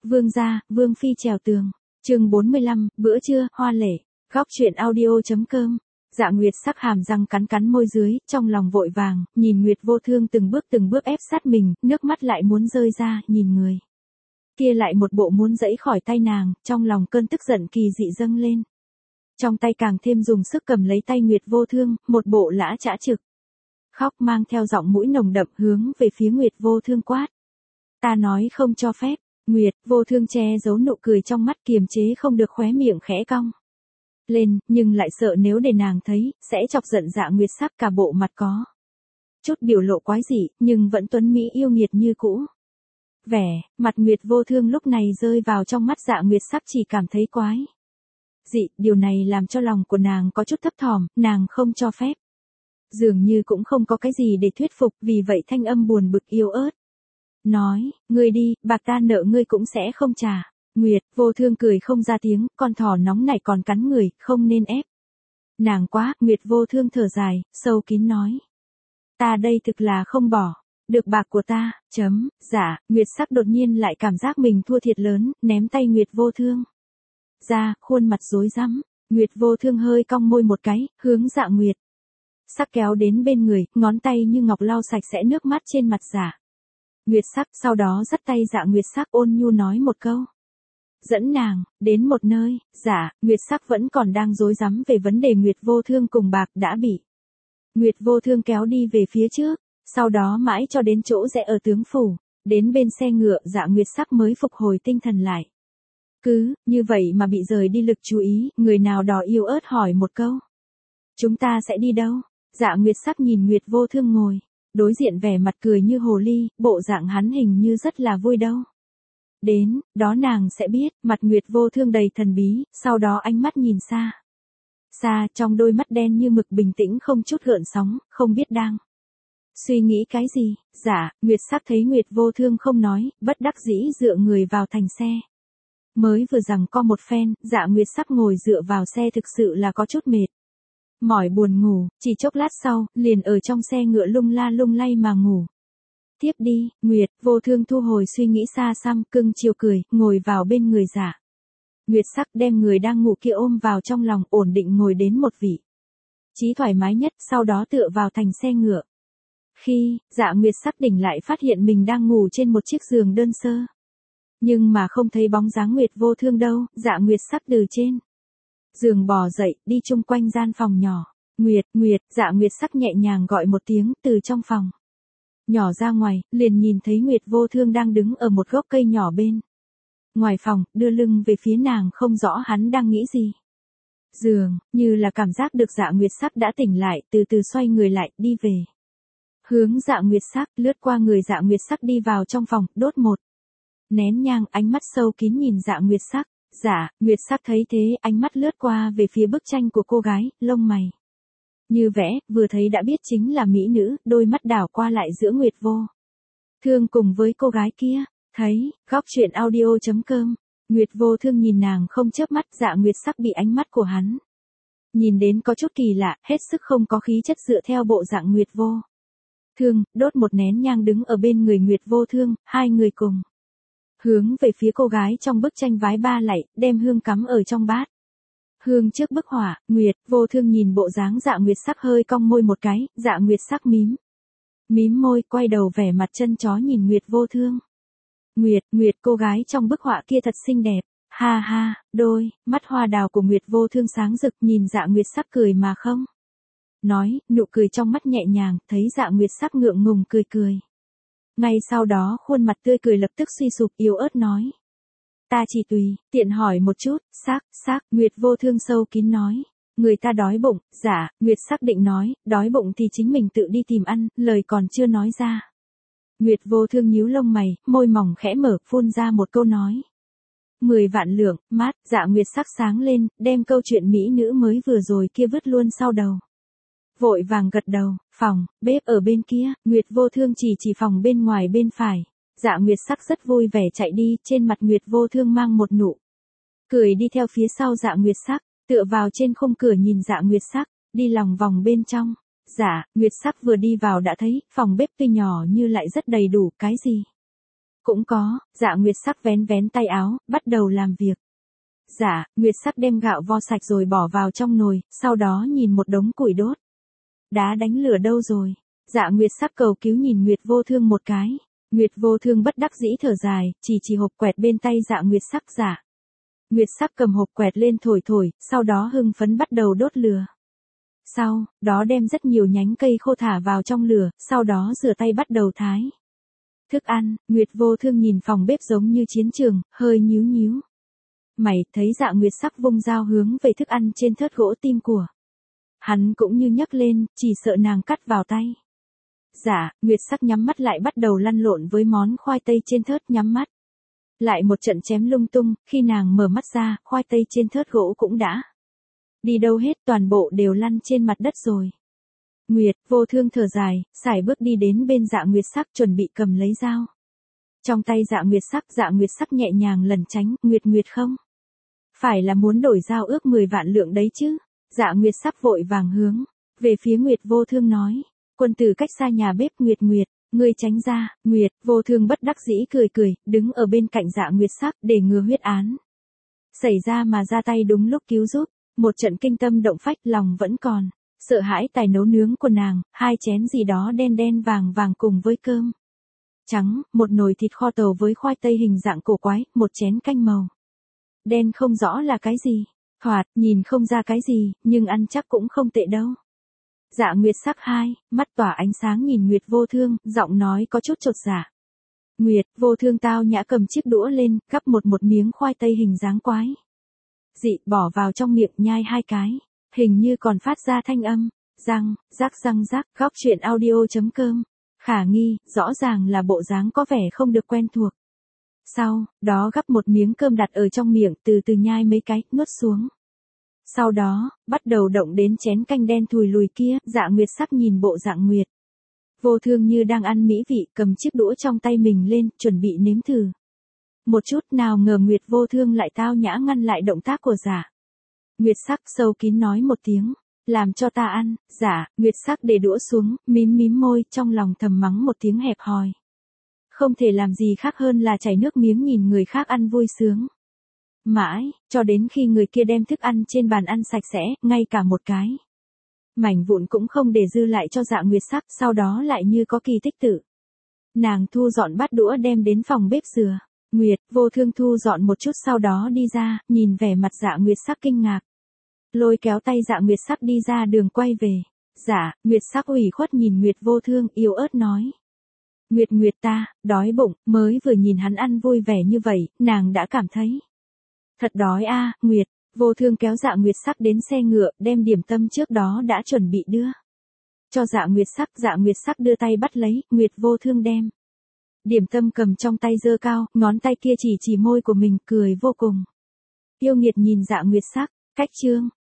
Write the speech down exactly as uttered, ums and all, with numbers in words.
Vương gia, Vương phi trèo tường. Chương bốn mươi lăm, bữa trưa, hoa lệ. Góc truyện audio.com. Dạ Nguyệt sắc hàm răng cắn cắn môi dưới, trong lòng vội vàng, nhìn Nguyệt Vô Thương từng bước từng bước ép sát mình, nước mắt lại muốn rơi ra, nhìn người kia lại một bộ muốn giãy khỏi tay nàng, trong lòng cơn tức giận kỳ dị dâng lên. Trong tay càng thêm dùng sức cầm lấy tay Nguyệt Vô Thương, một bộ lã chã trực. Khóc mang theo giọng mũi nồng đậm hướng về phía Nguyệt Vô Thương quát. Ta nói không cho phép. Nguyệt Vô Thương che giấu nụ cười trong mắt, kiềm chế không được khóe miệng khẽ cong lên, nhưng lại sợ nếu để nàng thấy, sẽ chọc giận Dạ Nguyệt sắc, cả bộ mặt có chút biểu lộ quái dị, nhưng vẫn tuấn mỹ yêu nghiệt như cũ. Vẻ mặt Nguyệt Vô Thương lúc này rơi vào trong mắt Dạ Nguyệt sắc chỉ cảm thấy quái dị, điều này làm cho lòng của nàng có chút thấp thỏm, nàng không cho phép. Dường như cũng không có cái gì để thuyết phục, vì vậy thanh âm buồn bực yếu ớt nói, ngươi đi, bạc ta nợ ngươi cũng sẽ không trả. Nguyệt Vô Thương cười không ra tiếng, con thỏ nóng này còn cắn người, không nên ép nàng quá. Nguyệt Vô Thương thở dài, sâu kín nói, ta đây thực là không bỏ được bạc của ta, chấm. Dạ Nguyệt sắc đột nhiên lại cảm giác mình thua thiệt lớn, ném tay Nguyệt Vô Thương ra, khuôn mặt rối rắm. Nguyệt Vô Thương hơi cong môi một cái, hướng Dạ Nguyệt sắc kéo đến bên người, ngón tay như ngọc lau sạch sẽ nước mắt trên mặt Dạ Nguyệt sắc, sau đó dắt tay Dạ Nguyệt sắc ôn nhu nói một câu, dẫn nàng đến một nơi. Dạ Nguyệt sắc vẫn còn đang rối rắm về vấn đề Nguyệt Vô Thương cùng bạc, đã bị Nguyệt Vô Thương kéo đi về phía trước, sau đó mãi cho đến chỗ rẽ ở tướng phủ, đến bên xe ngựa Dạ Nguyệt sắc mới phục hồi tinh thần lại. Cứ như vậy mà bị rời đi lực chú ý, người nào đó yếu ớt hỏi một câu, chúng ta sẽ đi đâu? Dạ Nguyệt sắc nhìn Nguyệt Vô Thương ngồi đối diện vẻ mặt cười như hồ ly, bộ dạng hắn hình như rất là vui đâu. Đến đó nàng sẽ biết. Mặt Nguyệt Vô Thương đầy thần bí, sau đó ánh mắt nhìn xa xa, trong đôi mắt đen như mực bình tĩnh không chút gợn sóng, không biết đang suy nghĩ cái gì. Dạ Nguyệt sắc thấy Nguyệt Vô Thương không nói, bất đắc dĩ dựa người vào thành xe. Mới vừa rằng co một phen, Dạ Nguyệt sắc ngồi dựa vào xe thực sự là có chút mệt mỏi buồn ngủ, chỉ chốc lát sau, liền ở trong xe ngựa lung la lung lay mà ngủ tiếp đi. Nguyệt Vô Thương thu hồi suy nghĩ xa xăm, cưng chiều cười, ngồi vào bên người Dạ Nguyệt sắc, đem người đang ngủ kia ôm vào trong lòng, ổn định ngồi đến một vị trí thoải mái nhất, sau đó tựa vào thành xe ngựa. Khi Dạ Nguyệt sắc tỉnh lại phát hiện mình đang ngủ trên một chiếc giường đơn sơ, nhưng mà không thấy bóng dáng Nguyệt Vô Thương đâu. Dạ Nguyệt sắc từ trên giường bò dậy, đi chung quanh gian phòng nhỏ. Nguyệt, Nguyệt, Dạ Nguyệt sắc nhẹ nhàng gọi một tiếng, từ trong phòng nhỏ ra ngoài, liền nhìn thấy Nguyệt Vô Thương đang đứng ở một gốc cây nhỏ bên ngoài phòng, đưa lưng về phía nàng, không rõ hắn đang nghĩ gì. Dường như là cảm giác được Dạ Nguyệt sắc đã tỉnh lại, từ từ xoay người lại, đi về hướng Dạ Nguyệt sắc, lướt qua người Dạ Nguyệt sắc đi vào trong phòng, đốt một nén nhang, ánh mắt sâu kín nhìn Dạ Nguyệt sắc. Dạ Nguyệt sắc thấy thế, ánh mắt lướt qua về phía bức tranh của cô gái, lông mày như vẽ, vừa thấy đã biết chính là mỹ nữ, đôi mắt đảo qua lại giữa Nguyệt Vô Thương cùng với cô gái kia. Thấy góc truyện audio.com. Nguyệt Vô Thương nhìn nàng không chớp mắt. Dạ Nguyệt sắc bị ánh mắt của hắn nhìn đến có chút kỳ lạ, hết sức không có khí chất, dựa theo bộ dạng Nguyệt Vô Thương, đốt một nén nhang đứng ở bên người Nguyệt Vô Thương, hai người cùng hướng về phía cô gái trong bức tranh vái ba lạy, đem hương cắm ở trong bát hương trước bức họa. Nguyệt Vô Thương nhìn bộ dáng Dạ Nguyệt sắc hơi cong môi một cái. Dạ Nguyệt sắc mím mím môi, quay đầu vẻ mặt chân chó nhìn Nguyệt Vô Thương. Nguyệt, Nguyệt, cô gái trong bức họa kia thật xinh đẹp. Ha ha, đôi mắt hoa đào của Nguyệt Vô Thương sáng rực, nhìn Dạ Nguyệt sắc cười mà không nói, nụ cười trong mắt nhẹ nhàng, thấy Dạ Nguyệt sắc ngượng ngùng cười cười. Ngay sau đó khuôn mặt tươi cười lập tức suy sụp, yếu ớt nói, ta chỉ tùy tiện hỏi một chút. Sắc, sắc. Nguyệt Vô Thương sâu kín nói, người ta đói bụng. Dạ Nguyệt sắc định nói, đói bụng thì chính mình tự đi tìm ăn, lời còn chưa nói ra, Nguyệt Vô Thương nhíu lông mày, môi mỏng khẽ mở, phun ra một câu nói, mười vạn lượng. Mát. Dạ Nguyệt sắc sáng lên, đem câu chuyện mỹ nữ mới vừa rồi kia vứt luôn sau đầu, vội vàng gật đầu. Phòng bếp ở bên kia. Nguyệt Vô Thương chỉ chỉ phòng bên ngoài bên phải. Dạ Nguyệt sắc rất vui vẻ chạy đi, trên mặt Nguyệt Vô Thương mang một nụ cười đi theo phía sau Dạ Nguyệt sắc, tựa vào trên khung cửa nhìn Dạ Nguyệt sắc đi lòng vòng bên trong. Dạ Nguyệt sắc vừa đi vào đã thấy phòng bếp tuy nhỏ như lại rất đầy đủ, cái gì Cũng có, Dạ Nguyệt Sắc vén vén tay áo, bắt đầu làm việc. Dạ, Nguyệt Sắc đem gạo vo sạch rồi bỏ vào trong nồi, sau đó nhìn một đống củi đốt. Đá đánh lửa đâu rồi? Dạ Nguyệt Sắc cầu cứu nhìn Nguyệt Vô Thương một cái. Nguyệt Vô Thương bất đắc dĩ thở dài, chỉ chỉ hộp quẹt bên tay Dạ Nguyệt Sắc. Dạ Nguyệt Sắc cầm hộp quẹt lên thổi thổi, sau đó hưng phấn bắt đầu đốt lửa. Sau đó đem rất nhiều nhánh cây khô thả vào trong lửa, sau đó rửa tay bắt đầu thái thức ăn. Nguyệt Vô Thương nhìn phòng bếp giống như chiến trường, hơi nhíu nhíu mày, thấy Dạ Nguyệt Sắc vung dao hướng về thức ăn trên thớt gỗ tim của hắn cũng như nhấc lên, chỉ sợ nàng cắt vào tay. Dạ, Nguyệt Sắc nhắm mắt lại bắt đầu lăn lộn với món khoai tây trên thớt, nhắm mắt lại một trận chém lung tung, khi nàng mở mắt ra, khoai tây trên thớt gỗ cũng đã đi đâu hết, toàn bộ đều lăn trên mặt đất rồi. Nguyệt Vô Thương thở dài, sải bước đi đến bên Dạ Nguyệt Sắc chuẩn bị cầm lấy dao trong tay Dạ Nguyệt Sắc. Dạ Nguyệt Sắc nhẹ nhàng lẩn tránh. Nguyệt Nguyệt không phải là muốn đổi dao ước mười vạn lượng đấy chứ? Dạ Nguyệt Sắc vội vàng hướng về phía Nguyệt Vô Thương nói. Quân tử cách xa nhà bếp. Nguyệt Nguyệt, ngươi tránh ra. Nguyệt Vô Thương bất đắc dĩ cười cười, đứng ở bên cạnh Dạ Nguyệt Sắc để ngừa huyết án xảy ra mà ra tay đúng lúc cứu giúp. Một trận kinh tâm động phách, lòng vẫn còn sợ hãi tài nấu nướng của nàng, hai chén gì đó đen đen vàng vàng cùng với cơm trắng, một nồi thịt kho tàu với khoai tây hình dạng cổ quái, một chén canh màu đen không rõ là cái gì, thoạt nhìn không ra cái gì, nhưng ăn chắc cũng không tệ đâu. Dạ Nguyệt Sắc hai, mắt tỏa ánh sáng nhìn Nguyệt Vô Thương, giọng nói có chút chột dạ. Nguyệt Vô Thương tao nhã cầm chiếc đũa lên, gắp một một miếng khoai tây hình dáng quái dị, bỏ vào trong miệng nhai hai cái, hình như còn phát ra thanh âm, răng, rắc răng rắc. Góc truyện audio chấm com. Khả nghi, rõ ràng là bộ dáng có vẻ không được quen thuộc. Sau đó gắp một miếng cơm đặt ở trong miệng, từ từ nhai mấy cái, nuốt xuống. Sau đó, bắt đầu động đến chén canh đen thùi lùi kia. Dạ Nguyệt Sắc nhìn bộ dạng Nguyệt Vô Thương như đang ăn mỹ vị, cầm chiếc đũa trong tay mình lên, chuẩn bị nếm thử một chút, nào ngờ Nguyệt Vô Thương lại tao nhã ngăn lại động tác của Dạ Nguyệt Sắc, sâu kín nói một tiếng, làm cho ta ăn. Dạ Nguyệt Sắc để đũa xuống, mím mím môi, trong lòng thầm mắng một tiếng hẹp hòi. Không thể làm gì khác hơn là chảy nước miếng nhìn người khác ăn vui sướng. Mãi, cho đến khi người kia đem thức ăn trên bàn ăn sạch sẽ, ngay cả một cái mảnh vụn cũng không để dư lại cho Dạ Nguyệt Sắc, sau đó lại như có kỳ tích tự. Nàng thu dọn bát đũa đem đến phòng bếp rửa. Nguyệt Vô Thương thu dọn một chút sau đó đi ra, nhìn vẻ mặt Dạ Nguyệt Sắc kinh ngạc. Lôi kéo tay Dạ Nguyệt Sắc đi ra đường quay về. Dạ Nguyệt Sắc ủy khuất nhìn Nguyệt Vô Thương, yếu ớt nói. Nguyệt Nguyệt ta, đói bụng, mới vừa nhìn hắn ăn vui vẻ như vậy, nàng đã cảm thấy thật đói a. À. Nguyệt Vô Thương kéo Dạ Nguyệt Sắc đến xe ngựa, đem điểm tâm trước đó đã chuẩn bị đưa cho Dạ Nguyệt Sắc. Dạ Nguyệt Sắc đưa tay bắt lấy, Nguyệt Vô Thương đem điểm tâm cầm trong tay giơ cao, ngón tay kia chỉ chỉ môi của mình, cười vô cùng yêu nghiệt nhìn Dạ Nguyệt Sắc. Cách chương